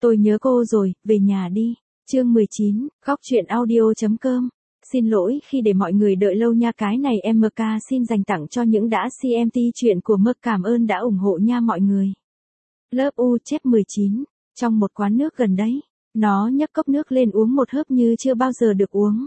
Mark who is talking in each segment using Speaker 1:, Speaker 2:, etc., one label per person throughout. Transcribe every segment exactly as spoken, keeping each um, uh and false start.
Speaker 1: Tôi nhớ cô rồi, về nhà đi. Chương mười chín, Góc truyện audio.com. Xin lỗi khi để mọi người đợi lâu nha, cái này em em ca xin dành tặng cho những đã xem ti chuyện của Mơ, cảm ơn đã ủng hộ nha mọi người. Lớp U chép mười chín, trong một quán nước gần đấy, nó nhấc cốc nước lên uống một hớp như chưa bao giờ được uống.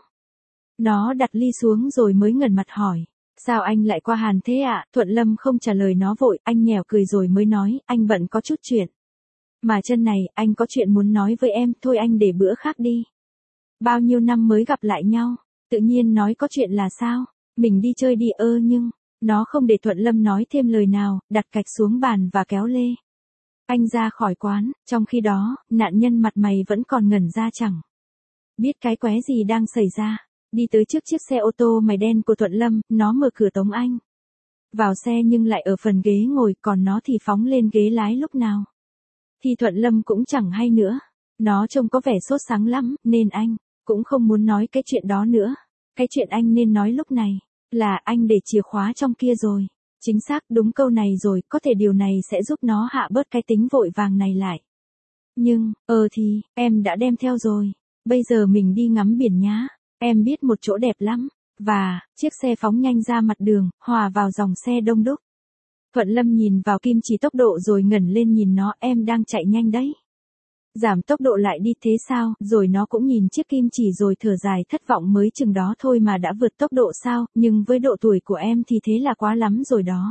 Speaker 1: Nó đặt ly xuống rồi mới ngẩng mặt hỏi, sao anh lại qua Hàn thế ạ? À? Thuận Lâm không trả lời nó vội, anh nhèo cười rồi mới nói, anh bận có chút chuyện. Mà chân này, anh có chuyện muốn nói với em, thôi anh để bữa khác đi. Bao nhiêu năm mới gặp lại nhau, tự nhiên nói có chuyện là sao? Mình đi chơi đi ơ nhưng, nó không để Thuận Lâm nói thêm lời nào, đặt cạch xuống bàn và kéo lê. Anh ra khỏi quán, trong khi đó, nạn nhân mặt mày vẫn còn ngẩn ra chẳng biết cái quái gì đang xảy ra. Đi tới trước chiếc xe ô tô màu đen của Thuận Lâm, nó mở cửa tống anh vào xe nhưng lại ở phần ghế ngồi, còn nó thì phóng lên ghế lái lúc nào thì Thuận Lâm cũng chẳng hay nữa. Nó trông có vẻ sốt sắng lắm, nên anh cũng không muốn nói cái chuyện đó nữa. Cái chuyện anh nên nói lúc này là anh để chìa khóa trong kia rồi. Chính xác, đúng câu này rồi, có thể điều này sẽ giúp nó hạ bớt cái tính vội vàng này lại. Nhưng, ờ thì, em đã đem theo rồi. Bây giờ mình đi ngắm biển nhá. Em biết một chỗ đẹp lắm. Và, chiếc xe phóng nhanh ra mặt đường, hòa vào dòng xe đông đúc. Thuận Lâm nhìn vào kim chỉ tốc độ rồi ngẩng lên nhìn nó, em đang chạy nhanh đấy. Giảm tốc độ lại đi thế sao? Rồi nó cũng nhìn chiếc kim chỉ rồi thở dài, thất vọng, mới chừng đó thôi mà đã vượt tốc độ sao? Nhưng với độ tuổi của em thì thế là quá lắm rồi đó.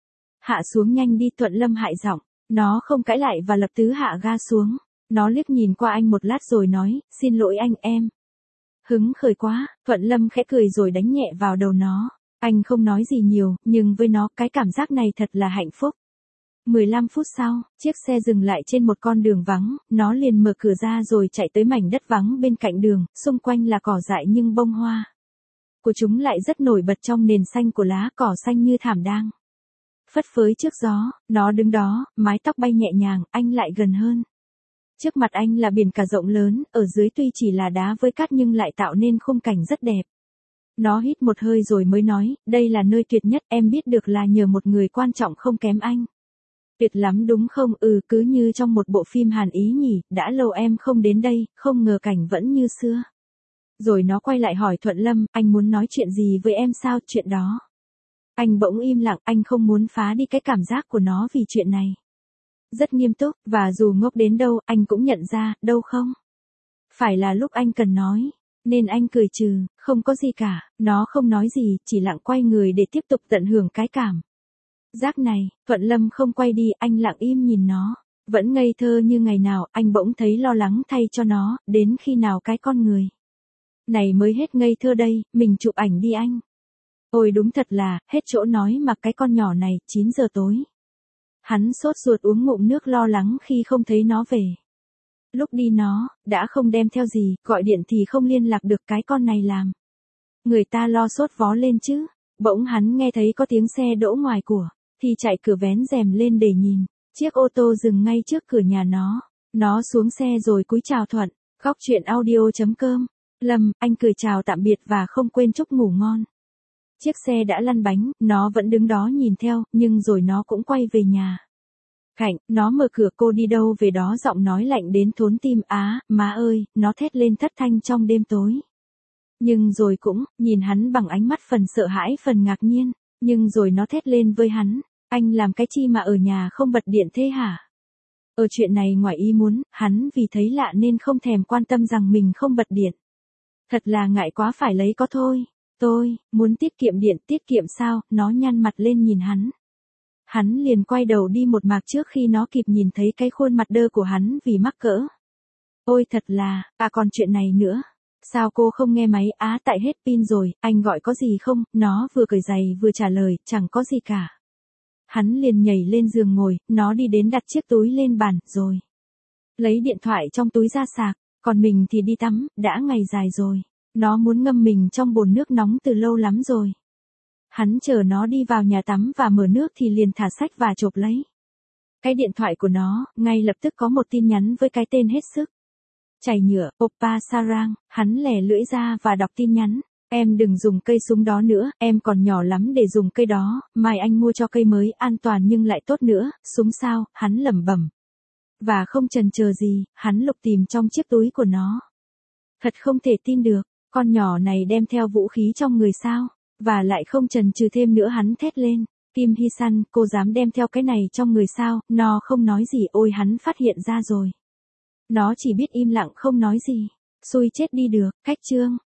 Speaker 1: Hạ xuống nhanh đi, Thuận Lâm hại giọng. Nó không cãi lại và lập tức hạ ga xuống. Nó liếc nhìn qua anh một lát rồi nói, xin lỗi anh em. Hứng khởi quá, Thuận Lâm khẽ cười rồi đánh nhẹ vào đầu nó. Anh không nói gì nhiều, nhưng với nó, cái cảm giác này thật là hạnh phúc. mười lăm phút sau, chiếc xe dừng lại trên một con đường vắng, nó liền mở cửa ra rồi chạy tới mảnh đất vắng bên cạnh đường, xung quanh là cỏ dại nhưng bông hoa của chúng lại rất nổi bật trong nền xanh của lá cỏ xanh như thảm đang phất phới trước gió. Nó đứng đó, mái tóc bay nhẹ nhàng, anh lại gần hơn. Trước mặt anh là biển cả rộng lớn, ở dưới tuy chỉ là đá với cát nhưng lại tạo nên khung cảnh rất đẹp. Nó hít một hơi rồi mới nói, đây là nơi tuyệt nhất, em biết được là nhờ một người quan trọng không kém anh. Tuyệt lắm đúng không? Ừ, cứ như trong một bộ phim Hàn Ý nhỉ, đã lâu em không đến đây, không ngờ cảnh vẫn như xưa. Rồi nó quay lại hỏi Thuận Lâm, anh muốn nói chuyện gì với em sao? Chuyện đó. Anh bỗng im lặng, anh không muốn phá đi cái cảm giác của nó vì chuyện này. Rất nghiêm túc, và dù ngốc đến đâu, anh cũng nhận ra, đâu không? Phải là lúc anh cần nói. Nên anh cười trừ, không có gì cả. Nó không nói gì, chỉ lặng quay người để tiếp tục tận hưởng cái cảm giác này. Thuận Lâm không quay đi, anh lặng im nhìn nó. Vẫn ngây thơ như ngày nào, anh bỗng thấy lo lắng thay cho nó, đến khi nào cái con người này mới hết ngây thơ đây, mình chụp ảnh đi anh. Ôi đúng thật là, hết chỗ nói mà cái con nhỏ này, chín giờ tối. Hắn sốt ruột uống ngụm nước lo lắng khi không thấy nó về. Lúc đi nó, đã không đem theo gì, gọi điện thì không liên lạc được, cái con này làm người ta lo sốt vó lên chứ. Bỗng hắn nghe thấy có tiếng xe đỗ ngoài của, thì chạy cửa vén rèm lên để nhìn. Chiếc ô tô dừng ngay trước cửa nhà nó. Nó xuống xe rồi cúi chào Thuận. Góc truyện audio.com. Lâm, anh cười chào tạm biệt và không quên chúc ngủ ngon. Chiếc xe đã lăn bánh, nó vẫn đứng đó nhìn theo, nhưng rồi nó cũng quay về nhà. Cạnh, nó mở cửa, cô đi đâu về đó, giọng nói lạnh đến thốn tim. Á, má ơi, nó thét lên thất thanh trong đêm tối. Nhưng rồi cũng, nhìn hắn bằng ánh mắt phần sợ hãi phần ngạc nhiên, nhưng rồi nó thét lên với hắn, anh làm cái chi mà ở nhà không bật điện thế hả? Ở chuyện này ngoài ý muốn, hắn vì thấy lạ nên không thèm quan tâm rằng mình không bật điện. Thật là ngại quá phải lấy có thôi. Tôi, muốn tiết kiệm điện, tiết kiệm sao? Nó nhăn mặt lên nhìn hắn. Hắn liền quay đầu đi một mạc trước khi nó kịp nhìn thấy cái khuôn mặt đơ của hắn vì mắc cỡ. Ôi thật là, à còn chuyện này nữa. Sao cô không nghe máy? Á tại hết pin rồi, anh gọi có gì không? Nó vừa cởi giày vừa trả lời, chẳng có gì cả. Hắn liền nhảy lên giường ngồi, nó đi đến đặt chiếc túi lên bàn, rồi lấy điện thoại trong túi ra sạc, còn mình thì đi tắm, đã ngày dài rồi. Nó muốn ngâm mình trong bồn nước nóng từ lâu lắm rồi. Hắn chờ nó đi vào nhà tắm và mở nước thì liền thả sách và chộp lấy cái điện thoại của nó, ngay lập tức có một tin nhắn với cái tên hết sức chảy nhựa, Oppa Sarang. Hắn lẻ lưỡi ra và đọc tin nhắn. Em đừng dùng cây súng đó nữa, em còn nhỏ lắm để dùng cây đó, mai anh mua cho cây mới, an toàn nhưng lại tốt nữa. Súng sao? Hắn lẩm bẩm. Và không chần chờ gì, hắn lục tìm trong chiếc túi của nó. Thật không thể tin được, con nhỏ này đem theo vũ khí trong người sao? Và lại không chần chừ thêm nữa hắn thét lên. Kim Hee-san, cô dám đem theo cái này trong người sao? Nó không nói gì, ôi hắn phát hiện ra rồi. Nó chỉ biết im lặng không nói gì. Xui chết đi được, cách chương.